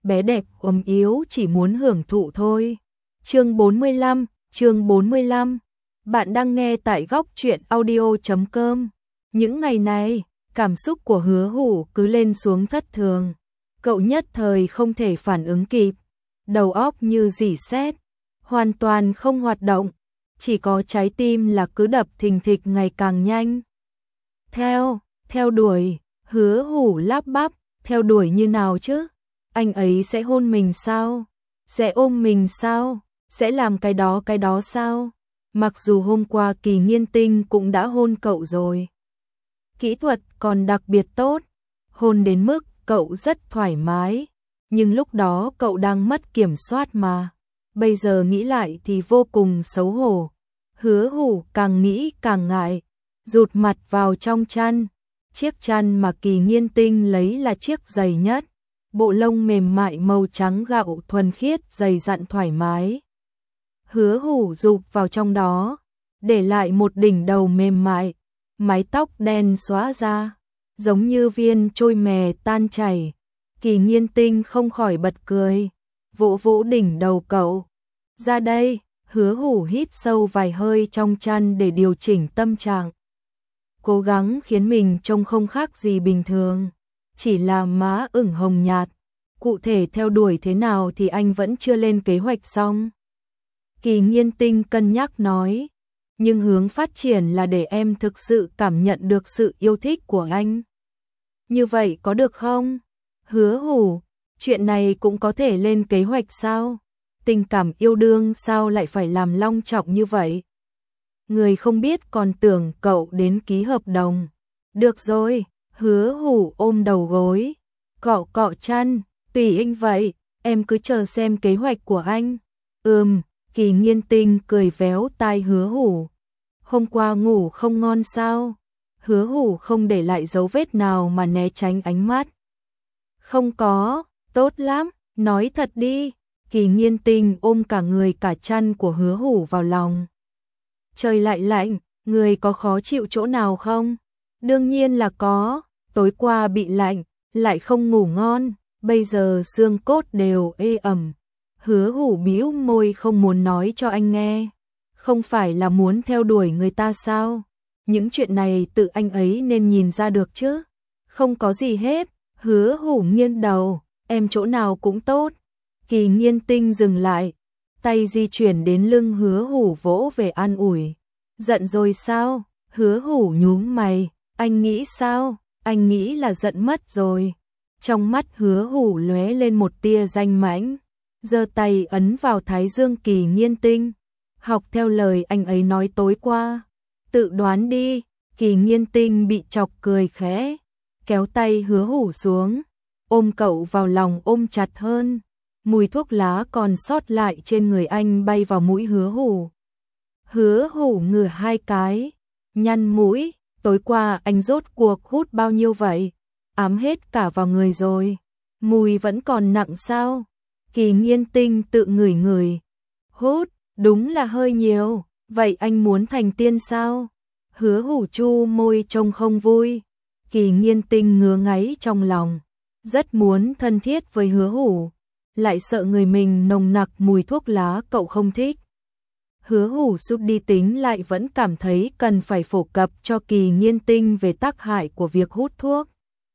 bé đẹp ốm yếu chỉ muốn hưởng thụ thôi. Chương 45. Bạn đang nghe tại góc truyện audio.com. Những ngày này, cảm xúc của Hứa Hủ cứ lên xuống thất thường. Cậu nhất thời không thể phản ứng kịp, đầu óc như rỉ sét, hoàn toàn không hoạt động, chỉ có trái tim là cứ đập thình thịch ngày càng nhanh. Theo đuổi, Hứa Hủ lắp bắp, theo đuổi như nào chứ? Anh ấy sẽ hôn mình sao? Sẽ ôm mình sao? Sẽ làm cái đó sao? Mặc dù hôm qua Kỳ Nghiên Tinh cũng đã hôn cậu rồi. Kỹ thuật còn đặc biệt tốt, hôn đến mức cậu rất thoải mái, nhưng lúc đó cậu đang mất kiểm soát mà. Bây giờ nghĩ lại thì vô cùng xấu hổ. Hứa Hủ càng nghĩ càng ngại, rụt mặt vào trong chăn. Chiếc chăn mà Kỳ Nghiên Tinh lấy là chiếc dày nhất, bộ lông mềm mại màu trắng gạo thuần khiết dày dặn thoải mái. Hứa Hủ rụp vào trong đó, để lại một đỉnh đầu mềm mại, mái tóc đen xóa ra, giống như viên trôi mè tan chảy. Kỳ Nghiên Tinh không khỏi bật cười, vỗ vỗ đỉnh đầu cậu. Ra đây, Hứa Hủ hít sâu vài hơi trong chăn để điều chỉnh tâm trạng. Cố gắng khiến mình trông không khác gì bình thường, chỉ là má ửng hồng nhạt. Cụ thể theo đuổi thế nào thì anh vẫn chưa lên kế hoạch xong. Kỳ Nghiên Tinh cân nhắc nói, nhưng hướng phát triển là để em thực sự cảm nhận được sự yêu thích của anh. Như vậy có được không? Hứa Hủ, chuyện này cũng có thể lên kế hoạch sao? Tình cảm yêu đương sao lại phải làm long trọng như vậy? Người không biết còn tưởng cậu đến ký hợp đồng. Được rồi, Hứa Hủ ôm đầu gối, cọ cọ chăn, tùy anh vậy, em cứ chờ xem kế hoạch của anh. Kỳ Nghiên Tinh cười véo tai Hứa Hủ. Hôm qua ngủ không ngon sao? Hứa Hủ không để lại dấu vết nào mà né tránh ánh mắt. Không có, tốt lắm, nói thật đi. Kỳ Nghiên Tinh ôm cả người cả chăn của Hứa Hủ vào lòng. Trời lại lạnh, người có khó chịu chỗ nào không? Đương nhiên là có, tối qua bị lạnh, lại không ngủ ngon, bây giờ xương cốt đều ê ẩm. Hứa Hủ bĩu môi không muốn nói cho anh nghe. Không phải là muốn theo đuổi người ta sao? Những chuyện này tự anh ấy nên nhìn ra được chứ. Không có gì hết. Hứa Hủ nghiêng đầu, em chỗ nào cũng tốt. Kỳ Nghiên Tinh dừng lại, tay di chuyển đến lưng Hứa Hủ vỗ về an ủi. Giận rồi sao? Hứa Hủ nhún mày, anh nghĩ sao? Anh nghĩ là giận mất rồi. Trong mắt Hứa Hủ lóe lên một tia danh mãnh, giơ tay ấn vào thái dương Kỳ Nghiên Tinh. Học theo lời anh ấy nói tối qua. Tự đoán đi. Kỳ Nghiên Tinh bị chọc cười khẽ, kéo tay Hứa Hủ xuống, ôm cậu vào lòng ôm chặt hơn. Mùi thuốc lá còn sót lại trên người anh bay vào mũi Hứa Hủ. Hứa Hủ ngửa hai cái, nhăn mũi, tối qua anh rốt cuộc hút bao nhiêu vậy? Ám hết cả vào người rồi. Mùi vẫn còn nặng sao? Kỳ Nghiên Tinh tự ngửi ngửi. Hút, đúng là hơi nhiều. Vậy anh muốn thành tiên sao? Hứa Hủ chu môi trông không vui. Kỳ Nghiên Tinh ngứa ngáy trong lòng, rất muốn thân thiết với Hứa Hủ, lại sợ người mình nồng nặc mùi thuốc lá cậu không thích. Hứa Hủ sút đi tính lại vẫn cảm thấy cần phải phổ cập cho Kỳ Nghiên Tinh về tác hại của việc hút thuốc.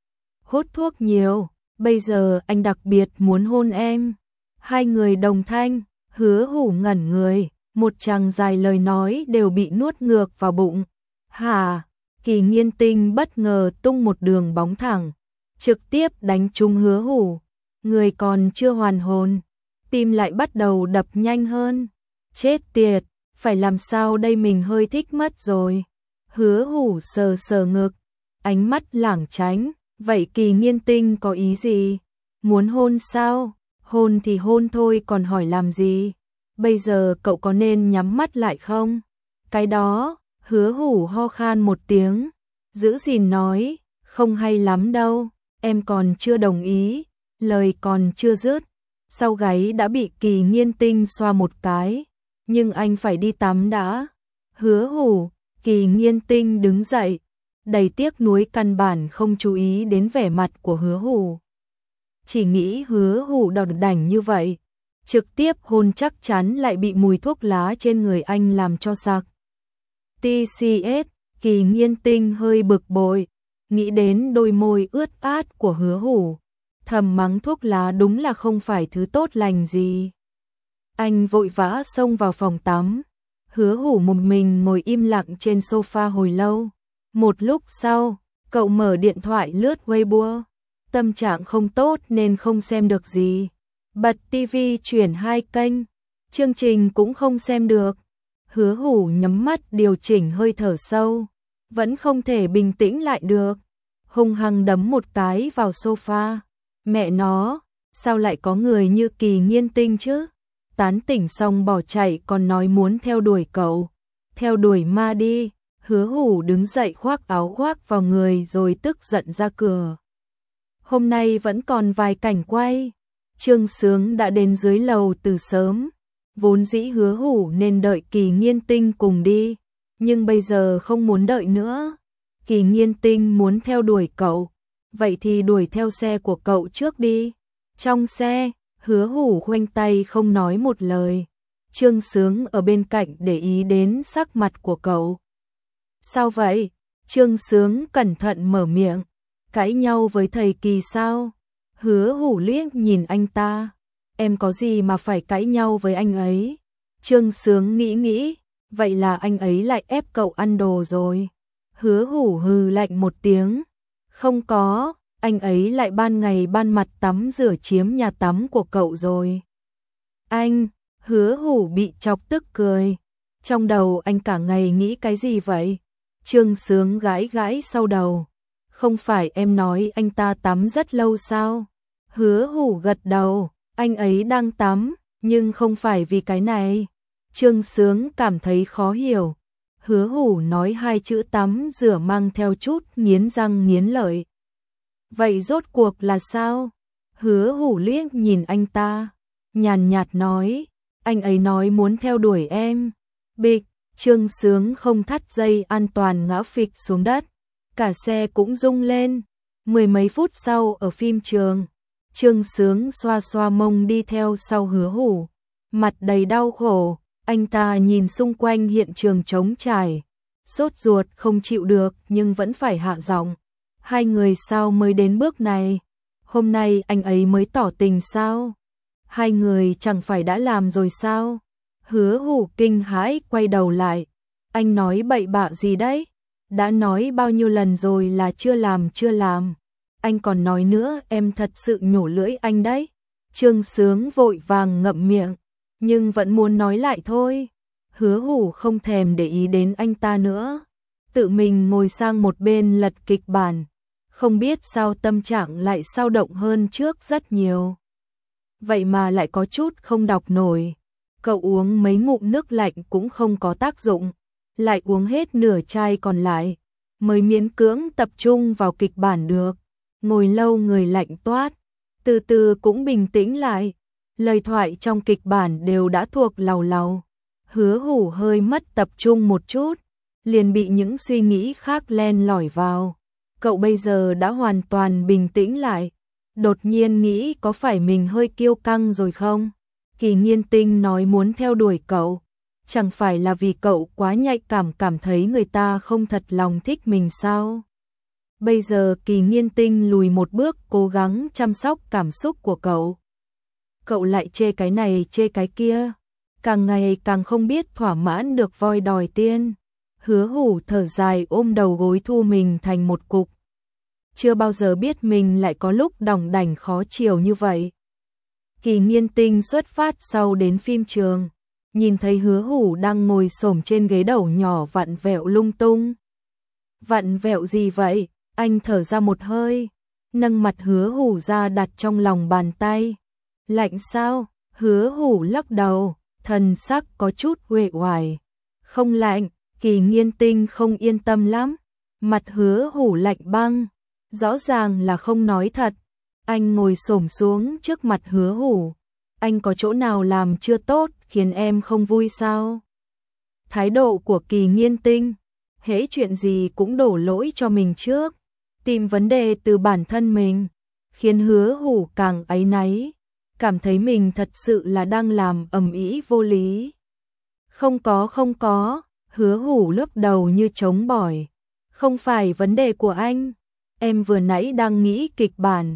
Hút thuốc nhiều, bây giờ anh đặc biệt muốn hôn em. Hai người đồng thanh, Hứa Hủ ngẩn người, một tràng dài lời nói đều bị nuốt ngược vào bụng. Hả? Kỳ Nghiên Tinh bất ngờ tung một đường bóng thẳng, trực tiếp đánh trúng Hứa Hủ. Người còn chưa hoàn hồn, tim lại bắt đầu đập nhanh hơn. Chết tiệt, phải làm sao đây, mình hơi thích mất rồi. Hứa Hủ sờ sờ ngực, ánh mắt lảng tránh. Vậy Kỳ Nghiên Tinh có ý gì? Muốn hôn sao? Hôn thì hôn thôi, còn hỏi làm gì? Bây giờ cậu có nên nhắm mắt lại không? Cái đó, Hứa Hủ ho khan một tiếng, giữ gìn nói, không hay lắm đâu, em còn chưa đồng ý. Lời còn chưa dứt, sau gáy đã bị Kỳ Nghiên Tinh xoa một cái. Nhưng anh phải đi tắm đã. Hứa Hủ. Kỳ Nghiên Tinh đứng dậy, đầy tiếc nuối căn bản không chú ý đến vẻ mặt của Hứa Hủ. chỉ nghĩ Hứa Hủ đòn đảnh như vậy, trực tiếp hôn chắc chắn lại bị mùi thuốc lá trên người anh làm cho sặc. TCS, Kỳ Nghiên Tinh hơi bực bội, nghĩ đến đôi môi ướt át của Hứa Hủ, thầm mắng thuốc lá đúng là không phải thứ tốt lành gì. Anh vội vã xông vào phòng tắm, Hứa Hủ một mình ngồi im lặng trên sofa hồi lâu. Một lúc sau, cậu mở điện thoại lướt Weibo, tâm trạng không tốt nên không xem được gì. Bật tivi chuyển 2 kênh, chương trình cũng không xem được. Hứa Hủ nhắm mắt điều chỉnh hơi thở sâu, vẫn không thể bình tĩnh lại được, hung hăng đấm một cái vào sofa. Mẹ nó, sao lại có người như Kỳ Nghiên Tinh chứ? Tán tỉnh xong bỏ chạy còn nói muốn theo đuổi cậu. Theo đuổi ma đi. Hứa Hủ đứng dậy khoác áo khoác vào người rồi tức giận ra cửa. Hôm nay vẫn còn vài cảnh quay. Trương Sướng đã đến dưới lầu từ sớm. Vốn dĩ Hứa Hủ nên đợi Kỳ Nghiên Tinh cùng đi, nhưng bây giờ không muốn đợi nữa. Kỳ Nghiên Tinh muốn theo đuổi cậu, vậy thì đuổi theo xe của cậu trước đi. Trong xe, Hứa Hủ khoanh tay không nói một lời. Trương Sướng ở bên cạnh để ý đến sắc mặt của cậu. Sao vậy? Trương Sướng cẩn thận mở miệng. Cãi nhau với thầy Kỳ sao? Hứa Hủ liếc nhìn anh ta. Em có gì mà phải cãi nhau với anh ấy? Trương Sướng nghĩ, vậy là anh ấy lại ép cậu ăn đồ rồi. Hứa Hủ hừ lạnh một tiếng. Không có, anh ấy lại ban ngày ban mặt tắm rửa chiếm nhà tắm của cậu rồi. Anh, Hứa Hủ bị chọc tức cười. Trong đầu anh cả ngày nghĩ cái gì vậy? Trương Sướng gãi gãi sau đầu. Không phải em nói anh ta tắm rất lâu sao? Hứa Hủ gật đầu, anh ấy đang tắm, nhưng không phải vì cái này. Trương Sướng cảm thấy khó hiểu. Hứa Hủ nói 2 chữ tắm rửa mang theo chút nghiến răng nghiến lợi. Vậy rốt cuộc là sao? Hứa Hủ liếc nhìn anh ta, nhàn nhạt nói, anh ấy nói muốn theo đuổi em. Bịch, Trương Sướng không thắt dây an toàn ngã phịch xuống đất, cả xe cũng rung lên. 10 mấy phút sau ở phim trường, Trương Sướng xoa xoa mông đi theo sau Hứa Hủ, mặt đầy đau khổ. Anh ta nhìn xung quanh hiện trường trống trải, sốt ruột không chịu được nhưng vẫn phải hạ giọng. Hai người sao mới đến bước này? Hôm nay anh ấy mới tỏ tình sao? Hai người chẳng phải đã làm rồi sao? Hứa Hủ kinh hãi quay đầu lại. Anh nói bậy bạ gì đấy? Đã nói bao nhiêu lần rồi là chưa làm. Anh còn nói nữa, em thật sự nhổ lưỡi anh đấy. Trương Sướng vội vàng ngậm miệng, nhưng vẫn muốn nói lại thôi. Hứa Hủ không thèm để ý đến anh ta nữa, tự mình ngồi sang một bên lật kịch bản. Không biết sao tâm trạng lại dao động hơn trước rất nhiều. Vậy mà lại có chút không đọc nổi. Cậu uống mấy ngụm nước lạnh cũng không có tác dụng, lại uống hết nửa chai còn lại, mới miễn cưỡng tập trung vào kịch bản được. Ngồi lâu người lạnh toát, từ từ cũng bình tĩnh lại. Lời thoại trong kịch bản đều đã thuộc làu làu. Hứa Hủ hơi mất tập trung một chút, liền bị những suy nghĩ khác len lỏi vào. Cậu bây giờ đã hoàn toàn bình tĩnh lại, đột nhiên nghĩ có phải mình hơi kiêu căng rồi không? Kỳ Nghiên Tinh nói muốn theo đuổi cậu, chẳng phải là vì cậu quá nhạy cảm thấy người ta không thật lòng thích mình sao? Bây giờ Kỳ Nghiên Tinh lùi một bước cố gắng chăm sóc cảm xúc của cậu. Cậu lại chê cái này chê cái kia, càng ngày càng không biết thỏa mãn được voi đòi tiên. Hứa Hủ thở dài ôm đầu gối thu mình thành một cục. Chưa bao giờ biết mình lại có lúc đỏng đảnh khó chịu như vậy. Kỳ Nghiên Tinh xuất phát sau đến phim trường, nhìn thấy Hứa Hủ đang ngồi xổm trên ghế đầu nhỏ vặn vẹo lung tung. Vặn vẹo gì vậy? Anh thở ra một hơi, nâng mặt Hứa Hủ ra đặt trong lòng bàn tay. Lạnh sao? Hứa Hủ lắc đầu, thần sắc có chút uể oải. Không lạnh. Kỳ Nghiên Tinh không yên tâm lắm. Mặt Hứa Hủ lạnh băng, rõ ràng là không nói thật. Anh ngồi xổm xuống trước mặt Hứa Hủ. Anh có chỗ nào làm chưa tốt khiến em không vui sao? Thái độ của Kỳ Nghiên Tinh, hễ chuyện gì cũng đổ lỗi cho mình trước, tìm vấn đề từ bản thân mình. khiến Hứa Hủ càng áy náy, cảm thấy mình thật sự là đang làm ầm ĩ vô lý. Không có, Hứa Hủ lướt đầu như trống bỏi. Không phải vấn đề của anh, em vừa nãy đang nghĩ kịch bản.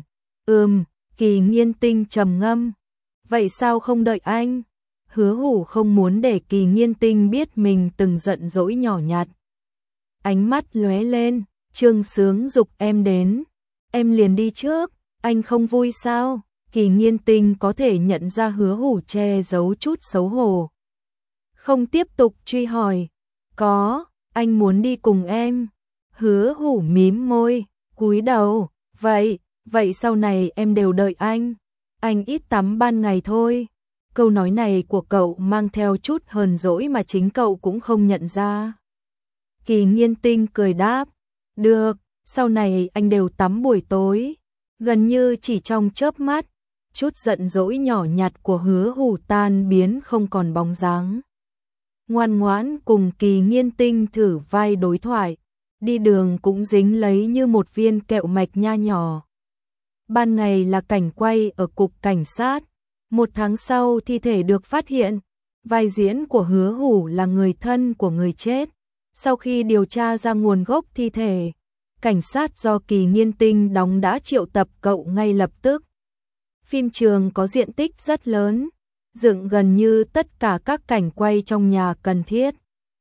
Kỳ Nghiên Tinh trầm ngâm. Vậy sao không đợi anh? Hứa Hủ không muốn để Kỳ Nghiên Tinh biết mình từng giận dỗi nhỏ nhặt. Ánh mắt lóe lên, Trương Sướng giục em đến. Em liền đi trước, anh không vui sao? Kỳ Nghiên Tinh có thể nhận ra Hứa Hủ che giấu chút xấu hổ. Không tiếp tục truy hỏi. Có, anh muốn đi cùng em. Hứa Hủ mím môi, cúi đầu. Vậy sau này em đều đợi anh. Anh ít tắm ban ngày thôi. Câu nói này của cậu mang theo chút hờn dỗi mà chính cậu cũng không nhận ra. Kỳ Nghiên Tinh cười đáp. Được, sau này anh đều tắm buổi tối. Gần như chỉ trong chớp mắt, chút giận dỗi nhỏ nhặt của Hứa Hủ tan biến không còn bóng dáng. Ngoan ngoãn cùng Kỳ Nghiên Tinh thử vai đối thoại, đi đường cũng dính lấy như một viên kẹo mạch nha nhỏ. Ban ngày là cảnh quay ở cục cảnh sát, 1 tháng sau thi thể được phát hiện, vai diễn của Hứa Hủ là người thân của người chết. Sau khi điều tra ra nguồn gốc thi thể, cảnh sát do Kỳ Nghiên Tinh đóng đã triệu tập cậu ngay lập tức. Phim trường có diện tích rất lớn, dựng gần như tất cả các cảnh quay trong nhà cần thiết.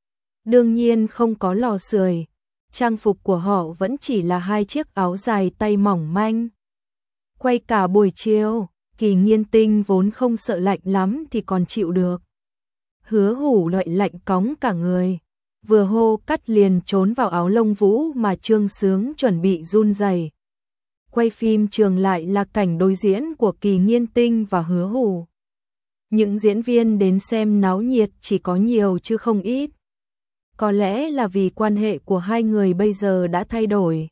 Đương nhiên không có lò sưởi, trang phục của họ vẫn chỉ là 2 chiếc áo dài tay mỏng manh. Quay cả buổi chiều, Kỳ Nghiên Tinh vốn không sợ lạnh lắm thì còn chịu được. Hứa Hủ loại lạnh cóng cả người, vừa hô cắt liền trốn vào áo lông vũ mà Trương Sướng chuẩn bị run rẩy. Quay phim trường lại là cảnh đối diễn của Kỳ Nghiên Tinh và Hứa Hủ. Những diễn viên đến xem náo nhiệt chỉ có nhiều chứ không ít. Có lẽ là vì quan hệ của hai người bây giờ đã thay đổi.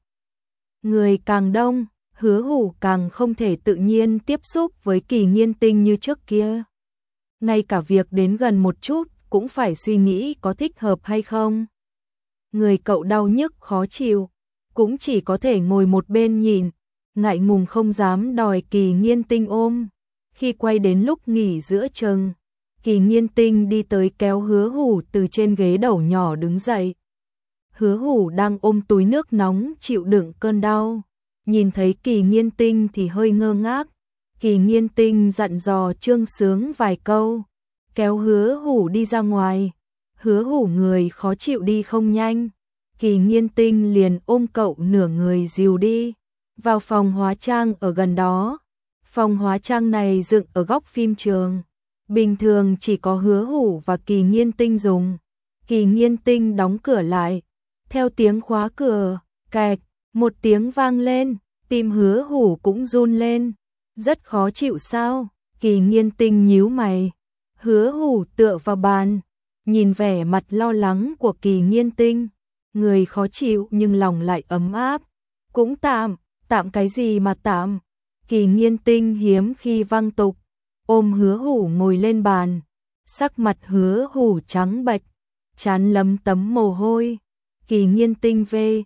Người càng đông, Hứa Hủ càng không thể tự nhiên tiếp xúc với Kỳ Nghiên Tinh như trước kia. Ngay cả việc đến gần một chút cũng phải suy nghĩ có thích hợp hay không. Người cậu đau nhức khó chịu, cũng chỉ có thể ngồi một bên nhìn, ngại ngùng không dám đòi Kỳ Nghiên Tinh ôm. Khi quay đến lúc nghỉ giữa chừng, Kỳ Nghiên Tinh đi tới kéo Hứa Hủ từ trên ghế đầu nhỏ đứng dậy. Hứa Hủ đang ôm túi nước nóng chịu đựng cơn đau. Nhìn thấy Kỳ Nghiên Tinh thì hơi ngơ ngác. Kỳ Nghiên Tinh dặn dò Trương Sướng vài câu, kéo Hứa Hủ đi ra ngoài. Hứa Hủ người khó chịu đi không nhanh, Kỳ Nghiên Tinh liền ôm cậu nửa người dìu đi vào phòng hóa trang ở gần đó. Phòng hóa trang này dựng ở góc phim trường, bình thường chỉ có Hứa Hủ và Kỳ Nghiên Tinh dùng. Kỳ Nghiên Tinh đóng cửa lại, theo tiếng khóa cửa, cạch, một tiếng vang lên, tim Hứa Hủ cũng run lên. Rất khó chịu sao? Kỳ Nghiên Tinh nhíu mày. Hứa Hủ tựa vào bàn, nhìn vẻ mặt lo lắng của Kỳ Nghiên Tinh, người khó chịu nhưng lòng lại ấm áp. Cũng tạm, tạm cái gì mà tạm? Kỳ Nghiên Tinh hiếm khi văng tục, ôm Hứa Hủ ngồi lên bàn, sắc mặt Hứa Hủ trắng bệch, trán lấm tấm mồ hôi. Kỳ Nghiên Tinh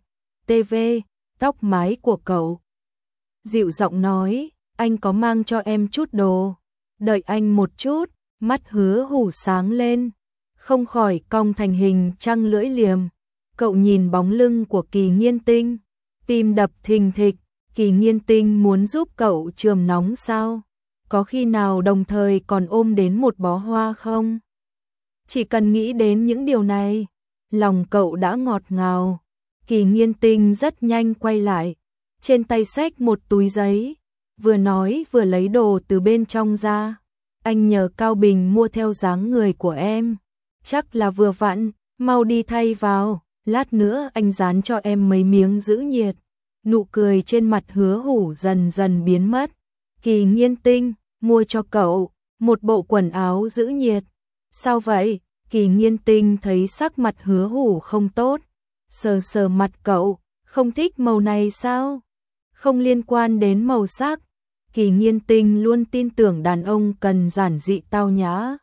TV, tóc mái của cậu. Dịu giọng nói, anh có mang cho em chút đồ, đợi anh một chút. Mắt Hứa Hủ sáng lên, không khỏi cong thành hình trăng lưỡi liềm. Cậu nhìn bóng lưng của Kỳ Nghiên Tinh, tim đập thình thịch. Kỳ Nghiên Tinh muốn giúp cậu chườm nóng sao? Có khi nào đồng thời còn ôm đến một bó hoa không? Chỉ cần nghĩ đến những điều này, lòng cậu đã ngọt ngào. Kỳ Nghiên Tinh rất nhanh quay lại, trên tay xách một túi giấy, vừa nói vừa lấy đồ từ bên trong ra. Anh nhờ Cao Bình mua theo dáng người của em, chắc là vừa vặn, mau đi thay vào, lát nữa anh dán cho em mấy miếng giữ nhiệt. Nụ cười trên mặt Hứa Hủ dần dần biến mất. Kỳ Nghiên Tinh, mua cho cậu một bộ quần áo giữ nhiệt. Sao vậy? Kỳ Nghiên Tinh thấy sắc mặt Hứa Hủ không tốt, sờ sờ mặt cậu, không thích màu này sao? Không liên quan đến màu sắc. Kỳ Nghiên Tinh luôn tin tưởng đàn ông cần giản dị tao nhã.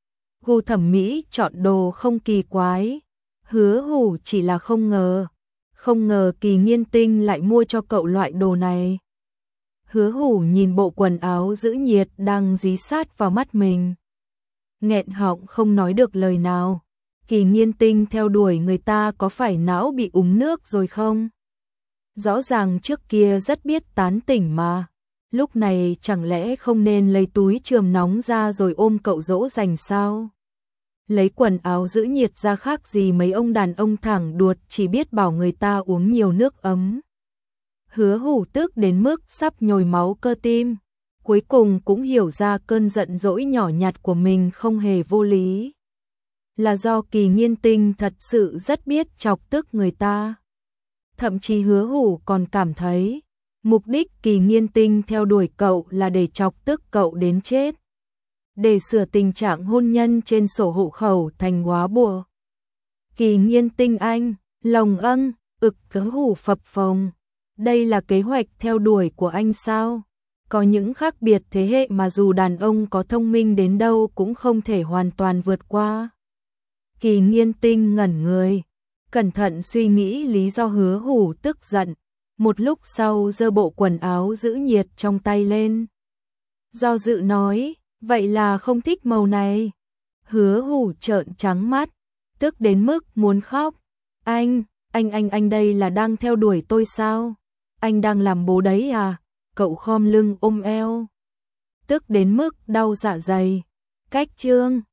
Gu thẩm mỹ chọn đồ không kỳ quái. Hứa Hủ chỉ là không ngờ Kỳ Nghiên Tinh lại mua cho cậu loại đồ này. Hứa Hủ nhìn bộ quần áo giữ nhiệt đang dí sát vào mắt mình. Nghẹn họng không nói được lời nào. Kỳ Nghiên Tinh theo đuổi người ta có phải não bị úng nước rồi không? Rõ ràng trước kia rất biết tán tỉnh mà. Lúc này chẳng lẽ không nên lấy túi chườm nóng ra rồi ôm cậu dỗ dành sao? Lấy quần áo giữ nhiệt ra khác gì mấy ông đàn ông thẳng đuột chỉ biết bảo người ta uống nhiều nước ấm. Hứa Hủ tức đến mức sắp nhồi máu cơ tim. Cuối cùng cũng hiểu ra cơn giận dỗi nhỏ nhặt của mình không hề vô lý. Là do Kỳ Nghiên Tinh thật sự rất biết chọc tức người ta. Thậm chí Hứa Hủ còn cảm thấy mục đích Kỳ Nghiên Tinh theo đuổi cậu là để chọc tức cậu đến chết. Để sửa tình trạng hôn nhân trên sổ hộ khẩu thành góa bùa. Kỳ Nghiên Tinh anh, lồng Hứa Hủ phập phồng. Đây là kế hoạch theo đuổi của anh sao? Có những khác biệt thế hệ mà dù đàn ông có thông minh đến đâu cũng không thể hoàn toàn vượt qua. Kỳ Nghiên Tinh ngẩn người, cẩn thận suy nghĩ lý do Hứa Hủ tức giận. Một lúc sau giơ bộ quần áo giữ nhiệt trong tay lên. Do dự nói, vậy là không thích màu này. Hứa Hủ trợn trắng mắt, tức đến mức muốn khóc. Anh đây là đang theo đuổi tôi sao? Anh đang làm bố đấy à? Cậu khom lưng ôm eo. Tức đến mức đau dạ dày. Cách chương